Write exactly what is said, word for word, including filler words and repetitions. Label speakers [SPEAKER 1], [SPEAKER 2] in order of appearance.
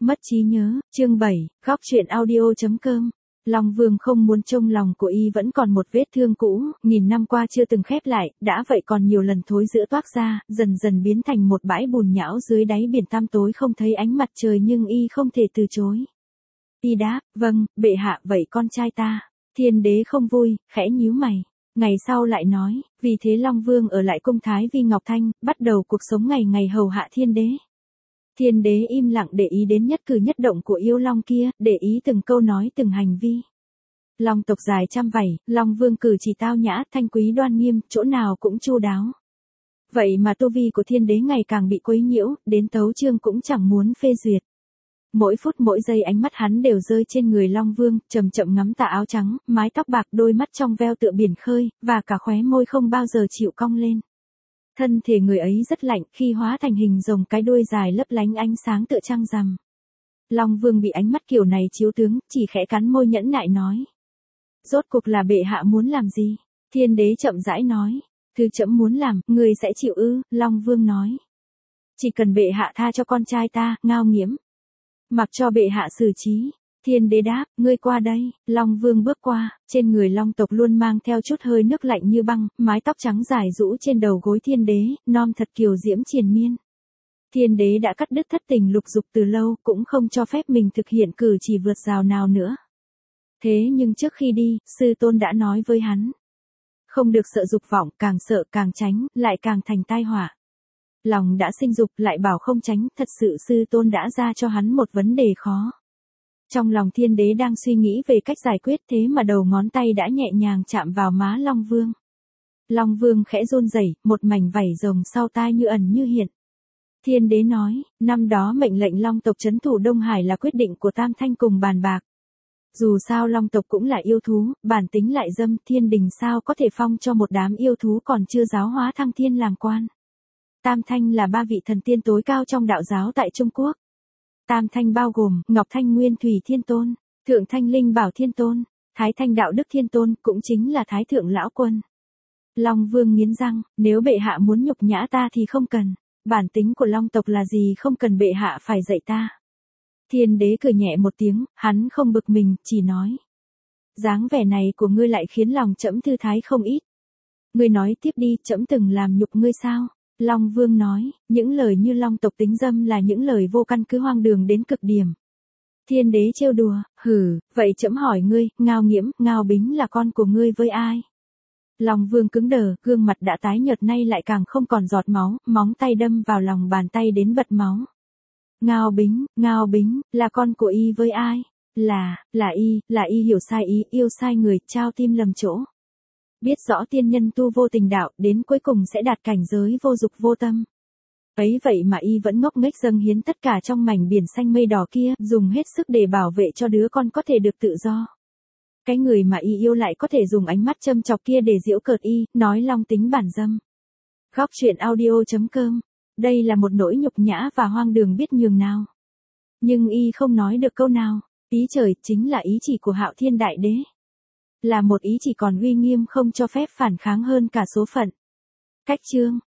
[SPEAKER 1] Mất trí nhớ, chương bảy, góc chuyện audio.com. Long Vương không muốn trong lòng của y vẫn còn một vết thương cũ, nghìn năm qua chưa từng khép lại, đã vậy còn nhiều lần thối rữa toác ra, dần dần biến thành một bãi bùn nhão dưới đáy biển tăm tối không thấy ánh mặt trời, nhưng y không thể từ chối. Y đáp, vâng, bệ hạ, vậy con trai ta. Thiên đế không vui, khẽ nhíu mày. Ngày sau lại nói, vì thế Long Vương ở lại cung Thái Vi Ngọc Thanh, bắt đầu cuộc sống ngày ngày hầu hạ thiên đế. Thiên đế im lặng để ý đến nhất cử nhất động của yêu long kia, để ý từng câu nói từng hành vi. Long tộc dài trăm vảy, Long Vương cử chỉ tao nhã, thanh quý đoan nghiêm, chỗ nào cũng chu đáo. Vậy mà tu vi của thiên đế ngày càng bị quấy nhiễu, đến tấu chương cũng chẳng muốn phê duyệt. Mỗi phút mỗi giây ánh mắt hắn đều rơi trên người Long Vương, chậm chậm ngắm tà áo trắng, mái tóc bạc, đôi mắt trong veo tựa biển khơi, và cả khóe môi không bao giờ chịu cong lên. Thân thể người ấy rất lạnh, khi hóa thành hình rồng, cái đuôi dài lấp lánh ánh sáng tựa trăng rằm. Long Vương bị ánh mắt kiểu này chiếu tướng, chỉ khẽ cắn môi nhẫn nại nói. Rốt cuộc là bệ hạ muốn làm gì? Thiên đế chậm rãi nói. Thứ trẫm muốn làm, người sẽ chịu ư? Long Vương nói. Chỉ cần bệ hạ tha cho con trai ta, Ngao Nghiễm. Mặc cho bệ hạ xử trí. Thiên đế đáp, ngươi qua đây. Long Vương bước qua, trên người long tộc luôn mang theo chút hơi nước lạnh như băng, mái tóc trắng dài rũ trên đầu gối thiên đế, non thật kiều diễm triền miên. Thiên đế đã cắt đứt thất tình lục dục từ lâu, cũng không cho phép mình thực hiện cử chỉ vượt rào nào nữa. Thế nhưng trước khi đi, sư tôn đã nói với hắn. Không được sợ dục vọng, càng sợ càng tránh, lại càng thành tai họa. Lòng đã sinh dục, lại bảo không tránh, thật sự sư tôn đã ra cho hắn một vấn đề khó. Trong lòng thiên đế đang suy nghĩ về cách giải quyết, thế mà đầu ngón tay đã nhẹ nhàng chạm vào má Long Vương. Long Vương khẽ run rẩy, một mảnh vảy rồng sau tai như ẩn như hiện. Thiên đế nói, năm đó mệnh lệnh Long tộc trấn thủ Đông Hải là quyết định của Tam Thanh cùng bàn bạc. Dù sao Long tộc cũng là yêu thú, bản tính lại dâm, thiên đình sao có thể phong cho một đám yêu thú còn chưa giáo hóa thăng thiên làm quan. Tam Thanh là ba vị thần tiên tối cao trong đạo giáo tại Trung Quốc. Tam Thanh bao gồm Ngọc Thanh Nguyên Thủy Thiên Tôn, Thượng Thanh Linh Bảo Thiên Tôn, Thái Thanh Đạo Đức Thiên Tôn, cũng chính là Thái Thượng Lão Quân. Long Vương nghiến răng, nếu bệ hạ muốn nhục nhã ta thì không cần, bản tính của Long tộc là gì không cần bệ hạ phải dạy ta. Thiên đế cười nhẹ một tiếng, hắn không bực mình, chỉ nói. Dáng vẻ này của ngươi lại khiến lòng trẫm thư thái không ít. Ngươi nói tiếp đi, trẫm từng làm nhục ngươi sao? Long Vương nói, những lời như Long tộc tính dâm là những lời vô căn cứ hoang đường đến cực điểm. Thiên đế trêu đùa, hừ, vậy trẫm hỏi ngươi, Ngao Nghiễm, Ngao Bính là con của ngươi với ai? Long Vương cứng đờ, gương mặt đã tái nhợt nay lại càng không còn giọt máu, móng tay đâm vào lòng bàn tay đến bật máu. Ngao Bính, Ngao Bính, là con của y với ai? Là, là y, là y hiểu sai ý, yêu sai người, trao tim lầm chỗ. Biết rõ tiên nhân tu vô tình đạo, đến cuối cùng sẽ đạt cảnh giới vô dục vô tâm. Ấy vậy mà y vẫn ngốc nghếch dâng hiến tất cả trong mảnh biển xanh mây đỏ kia, dùng hết sức để bảo vệ cho đứa con có thể được tự do. Cái người mà y yêu lại có thể dùng ánh mắt châm chọc kia để giễu cợt y, nói long tính bản dâm. Góc chuyện audio.com. Đây là một nỗi nhục nhã và hoang đường biết nhường nào. Nhưng y không nói được câu nào, ý trời chính là ý chỉ của Hạo Thiên Đại Đế. Là một ý chỉ còn uy nghiêm không cho phép phản kháng hơn cả số phận. Cách chương.